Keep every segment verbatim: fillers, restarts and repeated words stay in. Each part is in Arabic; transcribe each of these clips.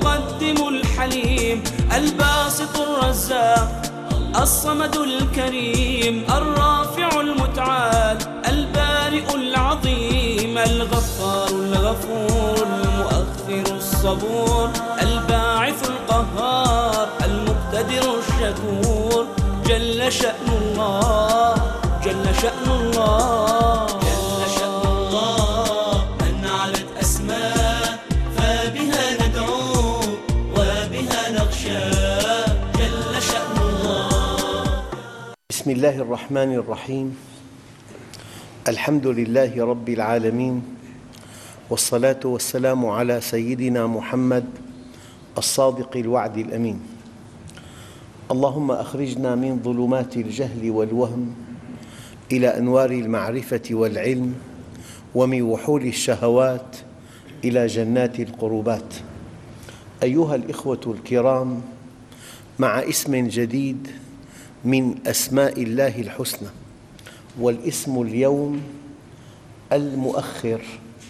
المقدم الحليم الباسط الرزاق الصمد الكريم الرافع المتعال البارئ العظيم الغفار الغفور المؤخر الصبور الباعث القهار المقتدر الشكور جل شأن الله جل شأن الله جل شأن الله من علت أسماء فبها ندعو وبها نخشى جل شأن الله. بسم الله الرحمن الرحيم. الحمد لله رب العالمين، والصلاة والسلام على سيدنا محمد الصادق الوعد الأمين. اللهم أخرجنا من ظلمات الجهل والوهم إلى أنوار المعرفة والعلم، ومن وحول الشهوات إلى جنات القربات. أيها الإخوة الكرام، مع اسم جديد من أسماء الله الحسنى، والاسم اليوم المؤخر.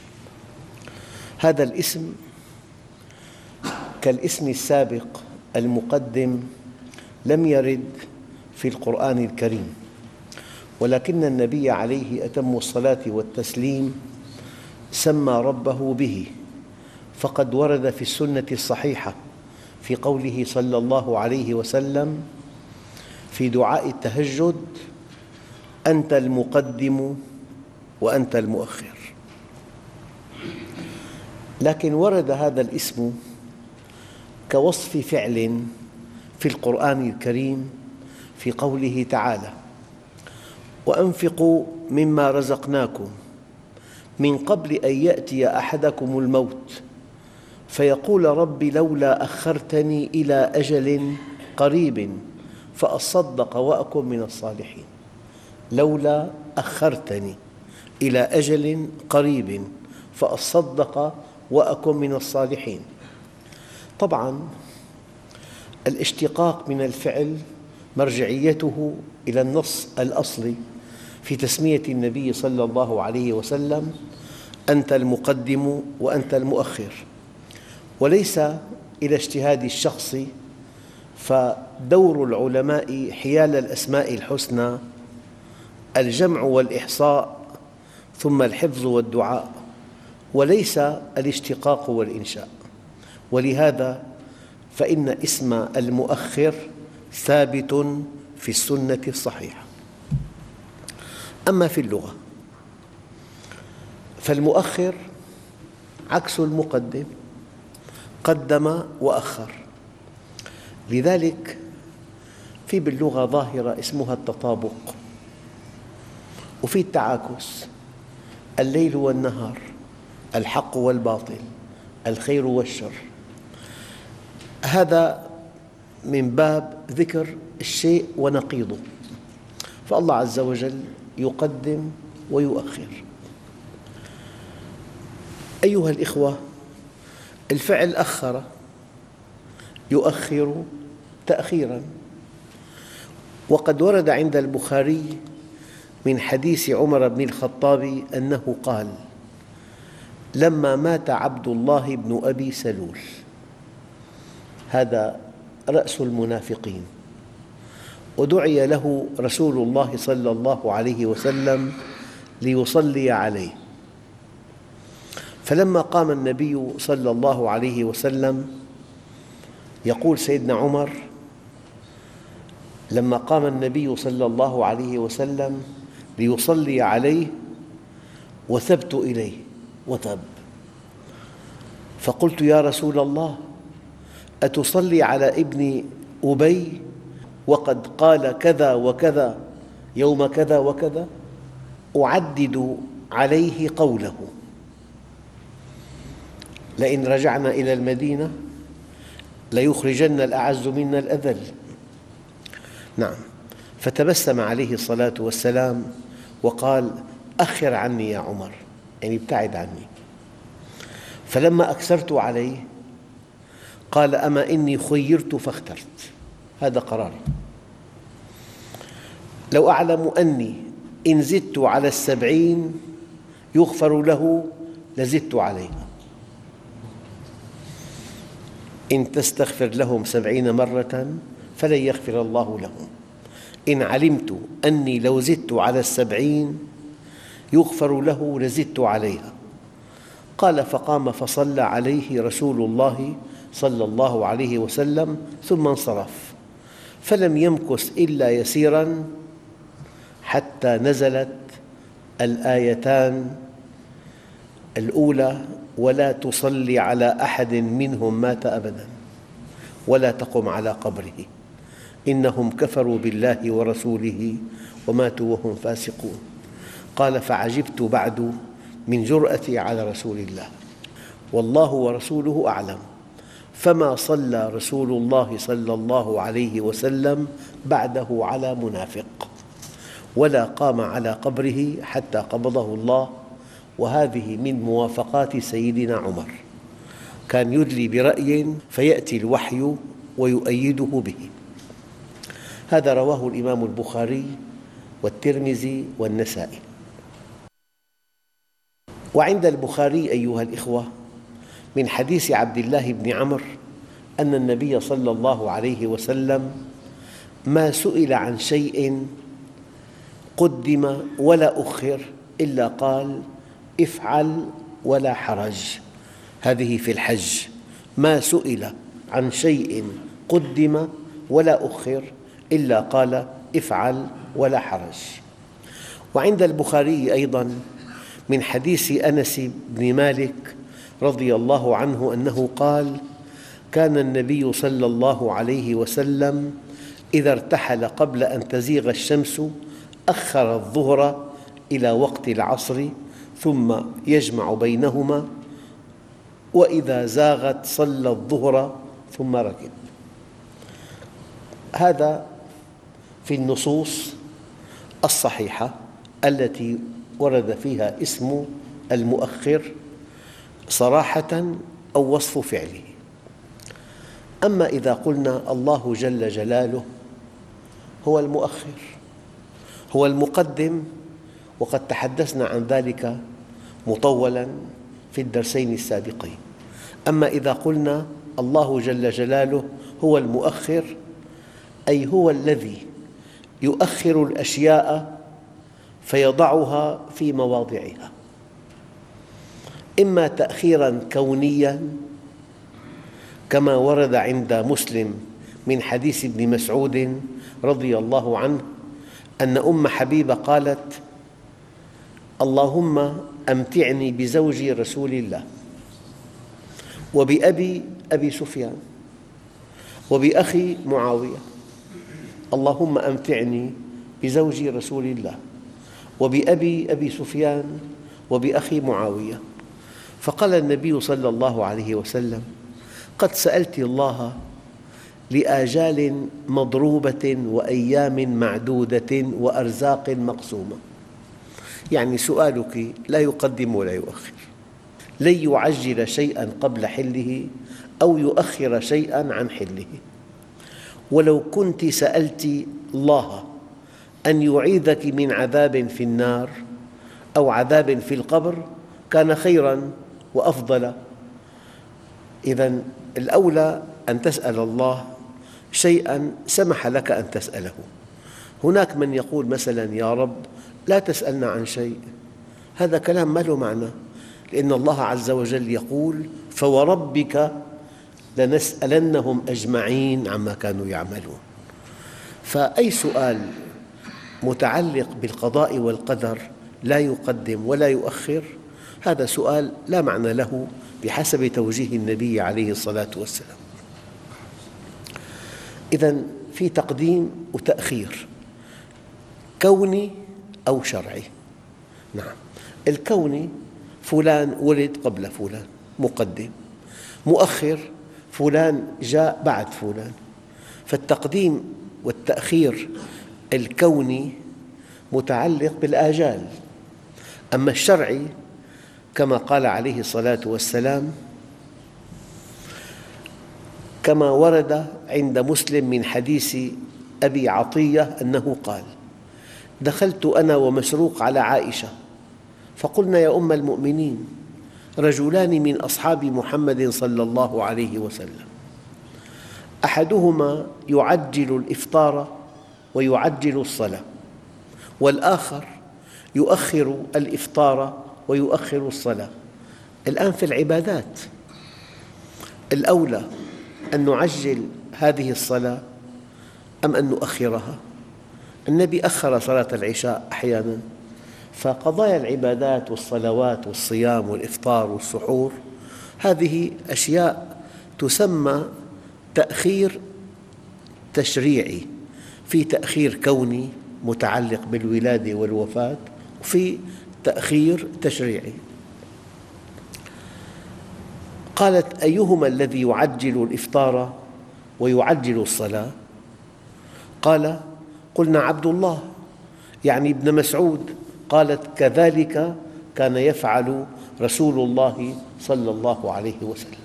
هذا الاسم كالاسم السابق المقدم لم يرد في القرآن الكريم، ولكن النبي عليه أتم الصلاة والتسليم سمى ربه به، فقد ورد في السنة الصحيحة في قوله صلى الله عليه وسلم في دعاء التهجد: أنت المقدم وأنت المؤخر. لكن ورد هذا الاسم كوصف فعل في القرآن الكريم في قوله تعالى: وأنفقوا مما رزقناكم من قبل أن يأتي أحدكم الموت فيقول رب لولا أخرتني إلى أجل قريب فأصدق وأكن من الصالحين. لولا أخرتني إلى أجل قريب فأصدق وأكن من الصالحين. طبعاً الاشتقاق من الفعل مرجعيته إلى النص الأصلي في تسمية النبي صلى الله عليه وسلم: أنت المقدم وأنت المؤخر، وليس إلى اجتهاد الشخص. فدور العلماء حيال الأسماء الحسنى الجمع والإحصاء ثم الحفظ والدعاء، وليس الاشتقاق والإنشاء. ولهذا فإن اسم المؤخر ثابت في السنة الصحيحة. أما في اللغة فالمؤخر عكس المقدم، قدم وأخر. لذلك في باللغة ظاهرة اسمها التطابق، وفي التعاكس: الليل والنهار، الحق والباطل، الخير والشر. هذا من باب ذكر الشيء ونقيضه، فالله عز وجل يقدم ويؤخر. أيها الإخوة، الفعل أخر يؤخر تأخيراً، وقد ورد عند البخاري من حديث عمر بن الخطاب أنه قال: لما مات عبد الله بن أبي سلول، هذا رأس المنافقين، ودعي له رسول الله صلى الله عليه وسلم ليصلي عليه، فلما قام النبي صلى الله عليه وسلم، يقول سيدنا عمر: لما قام النبي صلى الله عليه وسلم ليصلي عليه وثبت إليه وثب، فقلت: يا رسول الله، أتصلي على ابن أبي وقد قال كذا وكذا يوم كذا وكذا؟ أعدد عليه قوله: لئن رجعنا إلى المدينة ليخرجن الأعز منا الأذل. نعم، فتبسم عليه الصلاة والسلام وقال: أخر عني يا عمر، يعني ابتعد عني. فلما أكثرت عليه قال: أما إني خيرت فاخترت، هذا قراري. لو أعلم أني إن زدت على السبعين يغفر له لزدت عليها. إن تستغفر لهم سبعين مرة فلن يغفر الله لهم، إن علمت أني لو زدت على السبعين يغفر له لزدت عليها. قال: فقام فصلى عليه رسول الله صلى الله عليه وسلم ثم انصرف، فلم يمكث إلا يسيراً حتى نزلت الآيتان الأولى: ولا تصلي على أحد منهم مات أبداً ولا تقم على قبره إنهم كفروا بالله ورسوله وماتوا وهم فاسقون. قال: فعجبت بعد من جرأتي على رسول الله، والله ورسوله أعلم. فما صلى رسول الله صلى الله عليه وسلم بعده على منافق ولا قام على قبره حتى قبضه الله. وهذه من موافقات سيدنا عمر، كان يدلي برأي فيأتي الوحي ويؤيده به. هذا رواه الإمام البخاري والترمذي والنسائي. وعند البخاري أيها الإخوة من حديث عبد الله بن عمرو أن النبي صلى الله عليه وسلم ما سئل عن شيء قدم ولا أخر إلا قال: افعل ولا حرج. هذه في الحج: ما سئل عن شيء قدم ولا أخر إلا قال: افعل ولا حرج. وعند البخاري أيضاً من حديث أنس بن مالك رضي الله عنه أنه قال: كان النبي صلى الله عليه وسلم إذا ارتحل قبل أن تزيغ الشمس أخر الظهر إلى وقت العصر ثم يجمع بينهما، وإذا زاغت صلى الظهر ثم ركب. هذا في النصوص الصحيحة التي ورد فيها اسم المؤخر صراحة أو وصف فعله. أما إذا قلنا الله جل جلاله هو المؤخر، هو المقدم، وقد تحدثنا عن ذلك مطولاً في الدرسين السابقين. أما إذا قلنا الله جل جلاله هو المؤخر، أي هو الذي يؤخر الأشياء فيضعها في مواضعها، إما تأخيراً كونياً كما ورد عند مسلم من حديث ابن مسعود رضي الله عنه أن أم حبيبة قالت: اللهم أمتعني بزوج رسول الله وبأبي أبي سفيان وبأخي معاوية، اللهم أمتعني بزوج رسول الله وبأبي أبي سفيان وبأخي معاوية. فقال النبي صلى الله عليه وسلم: قد سألت الله لآجال مضروبة وأيام معدودة وأرزاق مقسومة. يعني سؤالك لا يقدم ولا يؤخر، لن يعجل شيئاً قبل حله أو يؤخر شيئاً عن حله. ولو كنت سألت الله أن يعيذك من عذاب في النار أو عذاب في القبر كان خيراً وأفضل. إذن الأولى أن تسأل الله شيئاً سمح لك أن تسأله. هناك من يقول مثلاً: يا رب لا تسألنا عن شيء. هذا كلام ما له معنى، لأن الله عز وجل يقول: فوربك لنسألنهم أجمعين عما كانوا يعملون. فأي سؤال متعلق بالقضاء والقدر لا يقدم ولا يؤخر، هذا سؤال لا معنى له بحسب توجيه النبي عليه الصلاة والسلام. إذن في تقديم وتأخير كوني أو شرعي. نعم، الكوني فلان ولد قبل فلان مقدم، مؤخر فلان جاء بعد فلان. فالتقديم والتأخير الكوني متعلق بالآجال. أما الشرعي كما قال عليه الصلاة والسلام كما ورد عند مسلم من حديث أبي عطية أنه قال: دخلت أنا ومسروق على عائشة فقلنا: يا أم المؤمنين، رجلان من أصحاب محمد صلى الله عليه وسلم أحدهما يعجل الإفطار ويعجل الصلاة، والآخر يؤخر الإفطار ويؤخر الصلاة. الآن في العبادات الأولى أن نعجل هذه الصلاة أم أن نؤخرها؟ النبي أخر صلاة العشاء أحياناً، فقضايا العبادات والصلوات والصيام والإفطار والسحور هذه أشياء تسمى تأخير تشريعي، في تأخير كوني متعلق بالولادة والوفاة، وفي تأخير تشريعي. قالت: أيهما الذي يعجل الإفطار ويعجل الصلاة؟ قال: قلنا عبد الله، يعني ابن مسعود. قالت: كذلك كان يفعل رسول الله صلى الله عليه وسلم.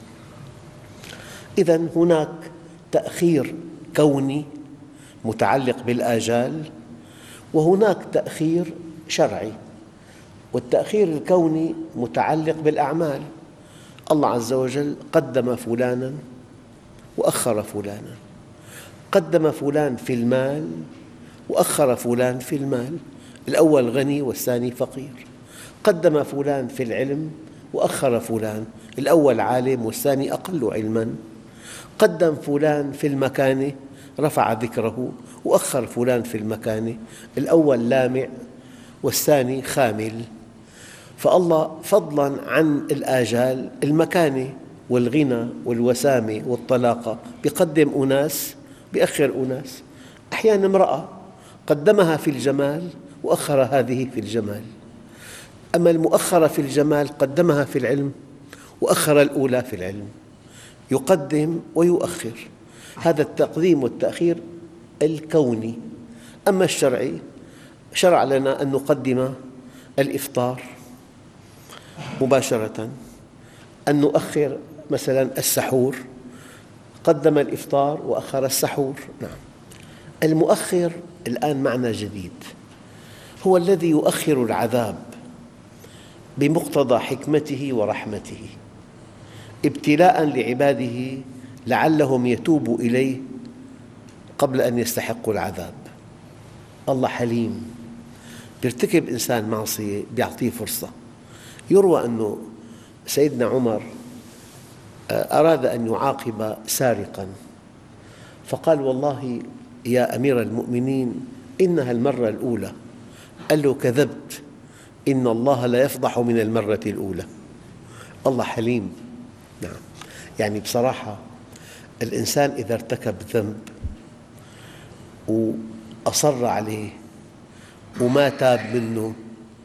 إذن هناك تأخير كوني متعلق بالآجال، وهناك تأخير شرعي. والتأخير الكوني متعلق بالأعمال، الله عز وجل قدم فلانا وأخر فلانا، قدم فلان في المال وأخر فلان في المال، الأول غني والثاني فقير. قدم فلان في العلم وأخر فلان، الأول عالم والثاني أقل علماً. قدم فلان في المكانة رفع ذكره، وأخر فلان في المكانة، الأول لامع والثاني خامل. فالله فضلاً عن الآجال المكانة والغنى والوسامة والطلاقة بيقدم أناس بيأخر أناس. أحياناً امرأة قدمها في الجمال وأخر هذه في الجمال، أما المؤخرة في الجمال قدمها في العلم وأخر الأولى في العلم، يقدم ويؤخر. هذا التقديم والتأخير الكوني. أما الشرعي، شرع لنا أن نقدم الإفطار مباشرة، أن نؤخر مثلاً السحور، قدم الإفطار وأخر السحور. نعم. المؤخر الآن معنى جديد، هو الذي يؤخر العذاب بمقتضى حكمته ورحمته، ابتلاءً لعباده لعلهم يتوبوا إليه قبل أن يستحقوا العذاب. الله حليم، يرتكب إنسان معصية بيعطيه فرصة. يروى أن سيدنا عمر أراد أن يعاقب سارقاً، فقال: والله يا أمير المؤمنين إنها المرة الأولى. قال له: كذبت، إن الله لا يفضح من المرة الأولى. الله حليم. نعم. يعني بصراحة الإنسان إذا ارتكب ذنب وأصر عليه وما تاب منه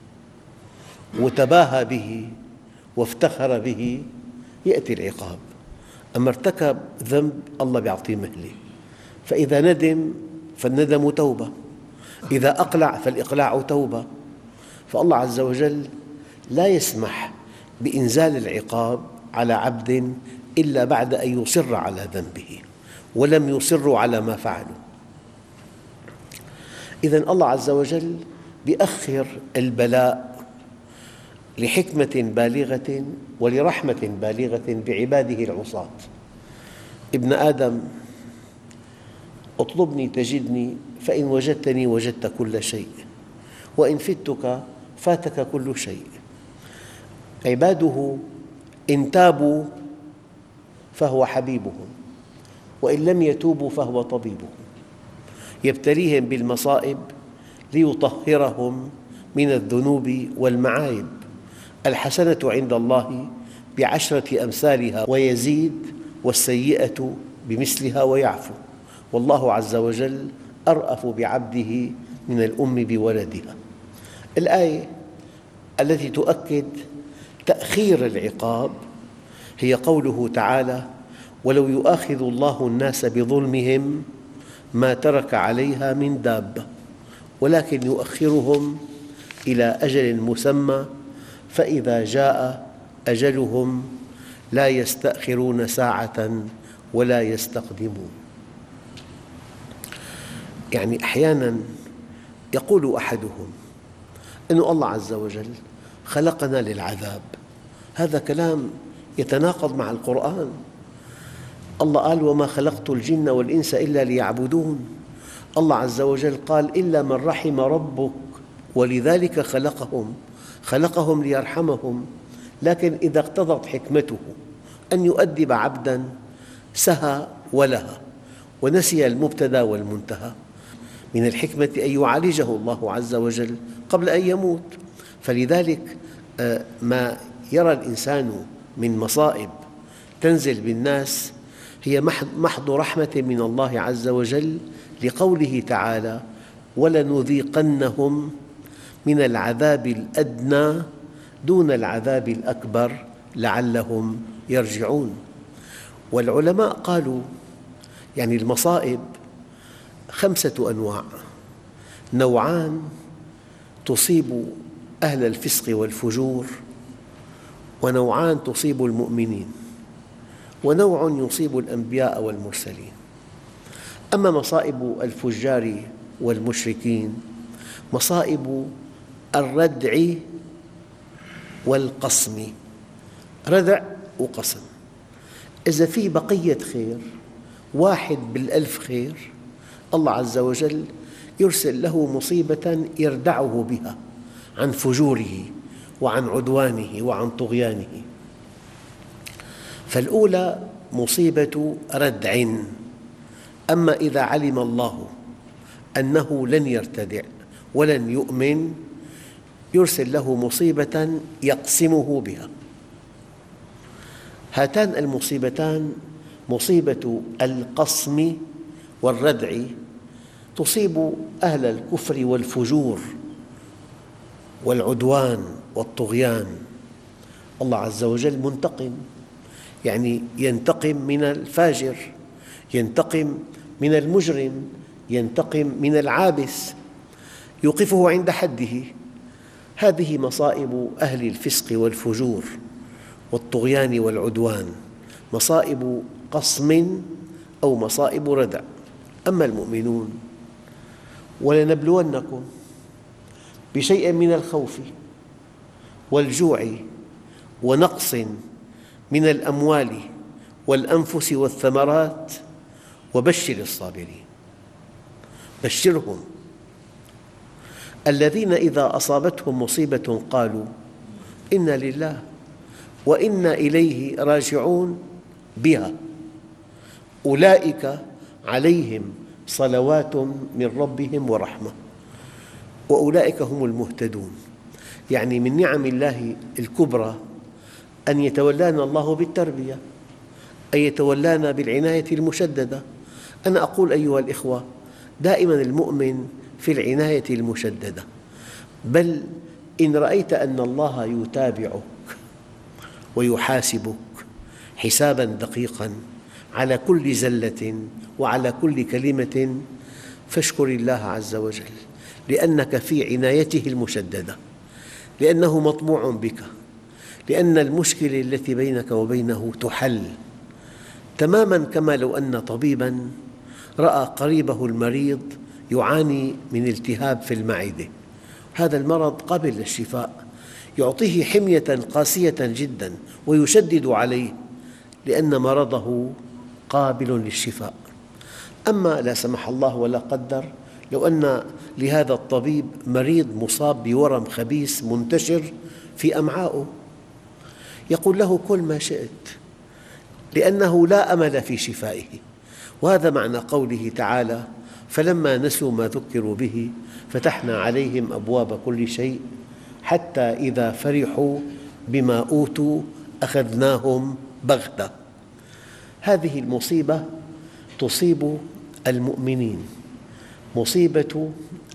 وتباهى به وافتخر به يأتي العقاب. أما ارتكب ذنب الله يعطيه مهلة، فإذا ندم فالندم توبة، إذا أقلع فالإقلاع توبة. فالله عز وجل لا يسمح بإنزال العقاب على عبد إلا بعد أن يصر على ذنبه، ولم يصروا على ما فعلوا. إذن الله عز وجل يؤخر البلاء لحكمة بالغة ولرحمة بالغة بعباده العصاة. ابن آدم، اطلبني تجدني، فإن وجدتني وجدت كل شيء، وإن فتك فاتك كل شيء. عباده إن تابوا فهو حبيبهم، وإن لم يتوبوا فهو طبيبهم. يبتليهم بالمصائب ليطهرهم من الذنوب والمعايب. الحسنة عند الله بعشرة أمثالها ويزيد، والسيئة بمثلها ويعفو، والله عز وجل أرأف بعبده من الأم بولدها. الآية التي تؤكد تأخير العقاب هي قوله تعالى: ولو يؤاخذ الله الناس بظلمهم ما ترك عليها من دابة ولكن يؤخرهم إلى أجل مسمى فإذا جاء أجلهم لا يستأخرون ساعة ولا يستقدمون. يعني أحياناً يقول أحدهم أن الله عز وجل خلقنا للعذاب، هذا كلام يتناقض مع القرآن. الله قال وما خلقت الجن والإنس إلا ليعبدون. الله عز وجل قال إلا من رحم ربك ولذلك خلقهم خلقهم ليرحمهم. لكن إذا اقتضت حكمته أن يؤدب عبداً سهى ولهى ونسي المبتدأ والمنتهى، من الحكمة أن يعالجه الله عز وجل قبل أن يموت. فلذلك ما يرى الإنسان من مصائب تنزل بالناس هي محض رحمة من الله عز وجل، لقوله تعالى ولنذيقنهم من العذاب الأدنى دون العذاب الأكبر لعلهم يرجعون. والعلماء قالوا يعني المصائب خمسة أنواع: نوعان تصيب أهل الفسق والفجور، ونوعان تصيب المؤمنين، ونوع يصيب الأنبياء والمرسلين. أما مصائب الفجار والمشركين مصائب الردع والقصم، ردع وقصم. إذا في بقية خير، واحد بالألف خير، الله عز وجل يرسل له مصيبة يردعه بها عن فجوره وعن عدوانه وعن طغيانه. فالأولى مصيبة ردع. أما إذا علم الله أنه لن يرتدع ولن يؤمن يرسل له مصيبة يقسمه بها. هاتان المصيبتان مصيبة القصم والردع تصيب أهل الكفر والفجور والعدوان والطغيان. الله عز وجل منتقم، يعني ينتقم من الفاجر، ينتقم من المجرم، ينتقم من العابس، يوقفه عند حده. هذه مصائب أهل الفسق والفجور والطغيان والعدوان، مصائب قصم أو مصائب ردع. أما المؤمنون ولنبلونكم بشيء من الخوف والجوع ونقص من الأموال والأنفس والثمرات وبشر الصابرين. بشرهم الذين إذا أصابتهم مصيبة قالوا إنا لله وإنا إليه راجعون بها أولئك عليهم صلوات من ربهم ورحمة وأولئك هم المهتدون. يعني من نعم الله الكبرى أن يتولانا الله بالتربية، أن يتولانا بالعناية المشددة. أنا أقول أيها الإخوة دائما المؤمن في العناية المشددة، بل إن رأيت أن الله يتابعك ويحاسبك حساباً دقيقاً على كل زلة وعلى كل كلمة فاشكر الله عز وجل، لأنك في عنايته المشددة، لأنه مطموع بك، لأن المشكلة التي بينك وبينه تحل تماماً كما لو أن طبيباً رأى قريبه المريض يعاني من التهاب في المعدة. هذا المرض قابل للشفاء، يعطيه حمية قاسية جداً ويشدد عليه لأن مرضه قابل للشفاء. أما لا سمح الله ولا قدر لو أن لهذا الطبيب مريض مصاب بورم خبيث منتشر في أمعائه، يقول له كل ما شئت لأنه لا أمل في شفائه. وهذا معنى قوله تعالى فلما نسوا ما ذكروا به فتحنا عليهم أبواب كل شيء حتى إذا فرحوا بما أوتوا أخذناهم بغتة. هذه المصيبة تصيب المؤمنين، مصيبة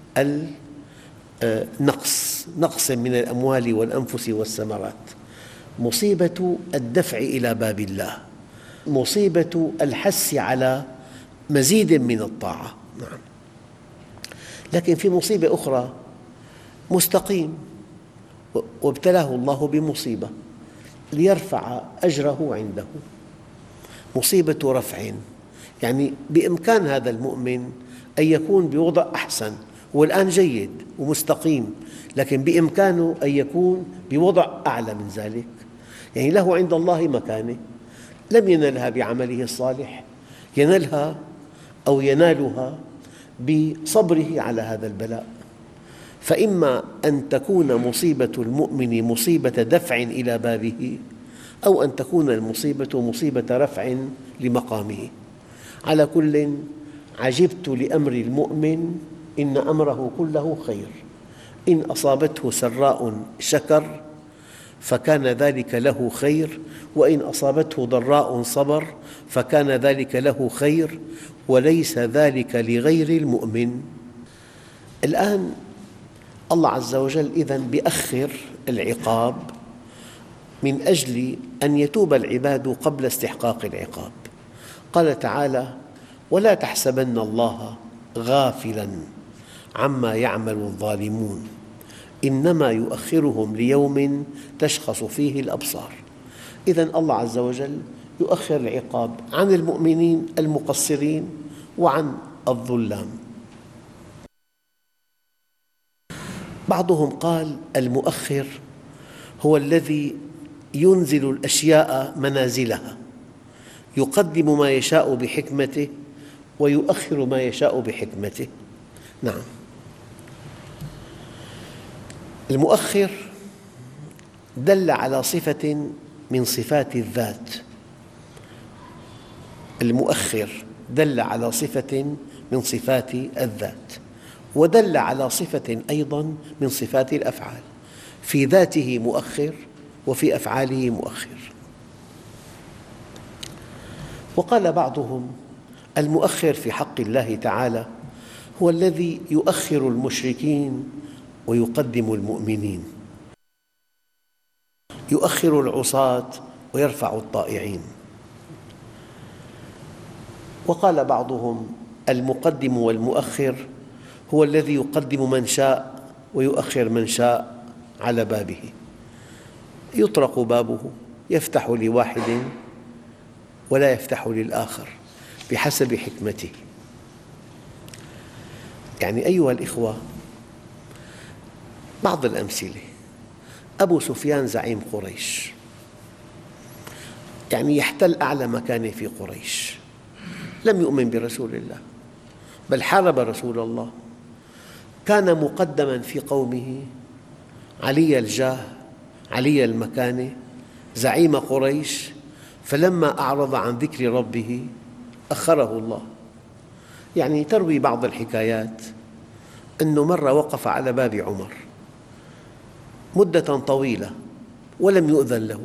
النقص، نقص من الأموال والأنفس والثمرات، مصيبة الدفع إلى باب الله، مصيبة الحث على مزيد من الطاعة. نعم. لكن في مصيبة أخرى، مستقيم وابتلاه الله بمصيبة ليرفع أجره عنده، مصيبة رفع، يعني بإمكان هذا المؤمن أن يكون بوضع أحسن، هو الآن جيد ومستقيم، لكن بإمكانه أن يكون بوضع أعلى من ذلك، يعني له عند الله مكانة، لم ينلها بعمله الصالح، ينلها أو ينالها بصبره على هذا البلاء. فإما أن تكون مصيبة المؤمن مصيبة دفع إلى بابه، أو أن تكون المصيبة مصيبة رفع لمقامه. على كل، عجبت لأمر المؤمن إن أمره كله خير، إن أصابته سراء شكر فكان ذلك له خير، وإن أصابته ضراء صبر فكان ذلك له خير، وليس ذلك لغير المؤمن. الآن الله عز وجل إذن بيأخر العقاب من أجل أن يتوب العباد قبل استحقاق العقاب. قال تعالى: ولا تحسبن الله غافلاً عما يعمل الظالمون إنما يؤخرهم ليوم تشخص فيه الأبصار. إذن الله عز وجل يؤخر العقاب عن المؤمنين المقصرين وعن الظلام. بعضهم قال المؤخر هو الذي ينزل الأشياء منازلها، يقدم ما يشاء بحكمته ويؤخر ما يشاء بحكمته. نعم، المؤخر دل على صفة من صفات الذات، المؤخر دل على صفة من صفات الذات، ودل على صفة أيضاً من صفات الأفعال، في ذاته مؤخر وفي أفعاله مؤخر. وقال بعضهم المؤخر في حق الله تعالى هو الذي يؤخر المشركين ويقدم المؤمنين، يؤخر العصاة ويرفع الطائعين. وقال بعضهم المقدم والمؤخر هو الذي يقدم من شاء ويؤخر من شاء على بابه، يطرق بابه، يفتح لواحد ولا يفتح للآخر بحسب حكمته. يعني أيها الإخوة، بعض الأمثلة: أبو سفيان زعيم قريش، يعني يحتل أعلى مكانة في قريش، لم يؤمن برسول الله بل حارب رسول الله، كان مقدماً في قومه، علي الجاه، علي المكانة، زعيم قريش، فلما أعرض عن ذكر ربه أخره الله. يعني تروي بعض الحكايات أنه مرة وقف على باب عمر مدة طويلة ولم يؤذن له،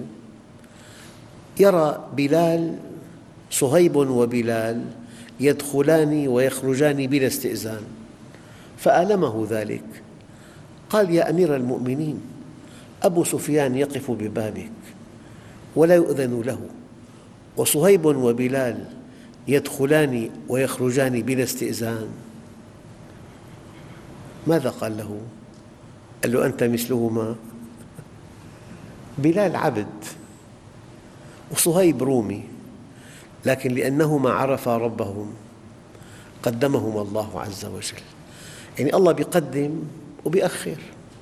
يرى بلال، صهيب وبلال يدخلان ويخرجان بلا استئذان، فألمه ذلك. قال: يا أمير المؤمنين، أبو سفيان يقف ببابك ولا يؤذن له، وصهيب وبلال يدخلان ويخرجان بلا استئذان. ماذا قال له؟ قال له: أنت مثلهما. بلال عبد وصهيب رومي، لكن لأنهما عرفا ربهم قدمهما الله عز وجل. يعني الله يقدم ويؤخر.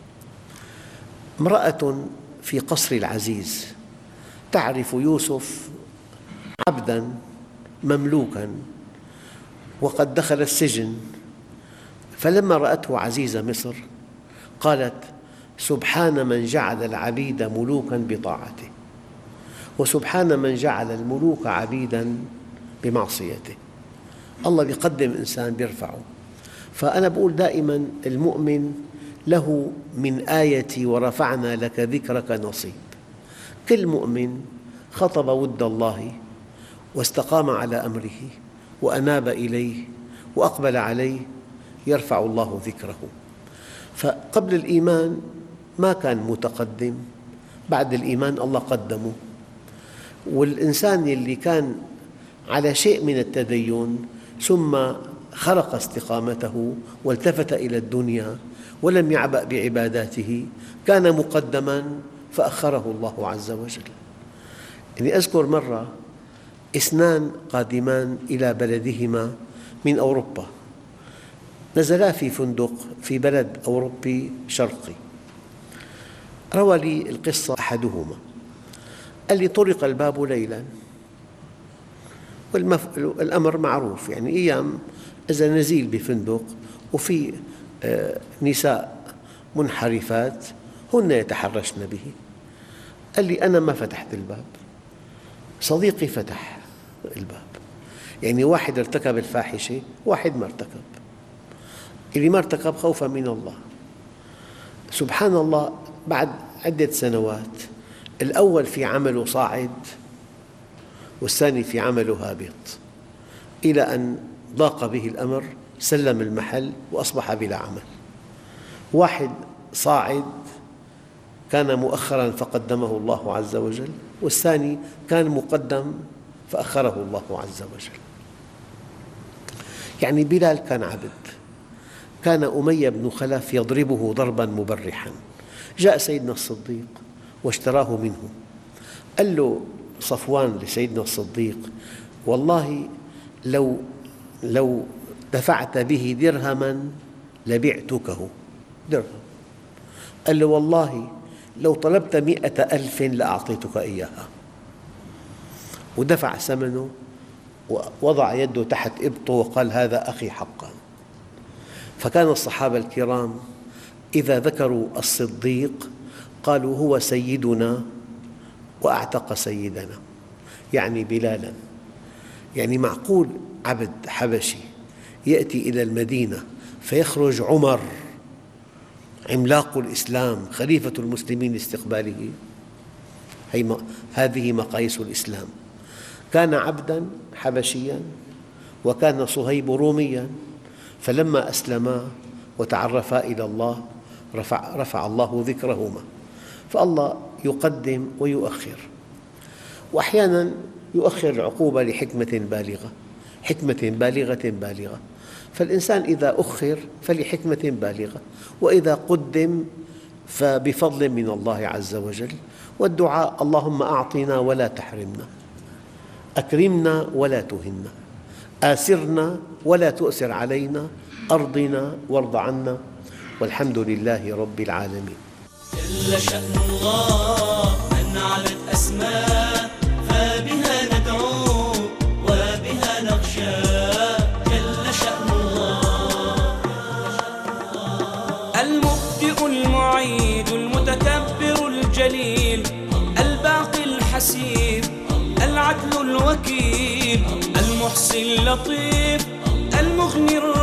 امرأة في قصر العزيز تعرف يوسف عبداً مملوكاً وقد دخل السجن، فلما رأته عزيز مصر قالت: سبحان من جعل العبيد ملوكاً بطاعته، وسبحان من جعل الملوك عبيداً بمعصيته. الله يقدم إنسان يرفعه. فأنا أقول دائماً المؤمن له من آية ورفعنا لك ذكرك نصيب. كل مؤمن خطب ود الله واستقام على أمره وأناب إليه وأقبل عليه يرفع الله ذكره. فقبل الإيمان ما كان متقدم، بعد الإيمان الله قدمه. والإنسان اللي كان على شيء من التدين ثم خرق استقامته والتفت إلى الدنيا ولم يعبأ بعباداته كان مقدماً فأخره الله عز وجل. يعني أذكر مرة اثنان قادمان إلى بلدهما من أوروبا، نزلا في فندق في بلد أوروبي شرقي. روى لي القصة أحدهما، قال لي: طرق الباب ليلاً والأمر معروف، يعني أيام إذا نزيل بفندق وفي نساء منحرفات هن يتحرشن به. قال لي أنا ما فتحت الباب، صديقي فتح الباب. يعني واحد ارتكب الفاحشة، واحد ما ارتكب. اللي ما ارتكب خوفا من الله. سبحان الله، بعد عدة سنوات الأول في عمله صاعد والثاني في عمله هابط، إلى أن ضاق به الأمر، سلم المحل وأصبح بلا عمل. واحد صاعد كان مؤخراً فقدمه الله عز وجل، والثاني كان مقدم فأخره الله عز وجل. يعني بلال كان عبد، كان أمية بن خلف يضربه ضرباً مبرحاً. جاء سيدنا الصديق واشتراه منه. قال له صفوان لسيدنا الصديق: والله لو لو دفعت به درهماً لبعتكه. درهم. قال له: والله لو طلبت مئة ألف لأعطيتك إياها. ودفع ثمنه ووضع يده تحت إبطه وقال: هذا أخي حقاً. فكان الصحابة الكرام إذا ذكروا الصديق قالوا: هو سيدنا وأعتق سيدنا، يعني بلالاً. يعني معقول عبد حبشي يأتي إلى المدينة فيخرج عمر عملاق الإسلام خليفة المسلمين لاستقباله؟ هذه مقاييس الإسلام. كان عبداً حبشياً وكان صهيب رومياً، فلما أسلما وتعرفا إلى الله رفع, رفع الله ذكرهما. فالله يقدم ويؤخر، وأحياناً يؤخر العقوبة لحكمة بالغة، حكمة بالغة بالغة. فالإنسان إذا أخر فلحكمة بالغة، وإذا قدم فبفضل من الله عز وجل. والدعاء: اللهم أعطنا ولا تحرمنا، أكرمنا ولا تهنا، آسرنا ولا تؤسر علينا، أرضنا وارض عنا، والحمد لله رب العالمين. جل شأن الله من علت أسماء، فبها ندعو وبها نخشى. جل شأن الله المبدئ المعيد المتكبر الجليل، الباقي الحسيب العدل الوكيل، المحصي اللطيف المغني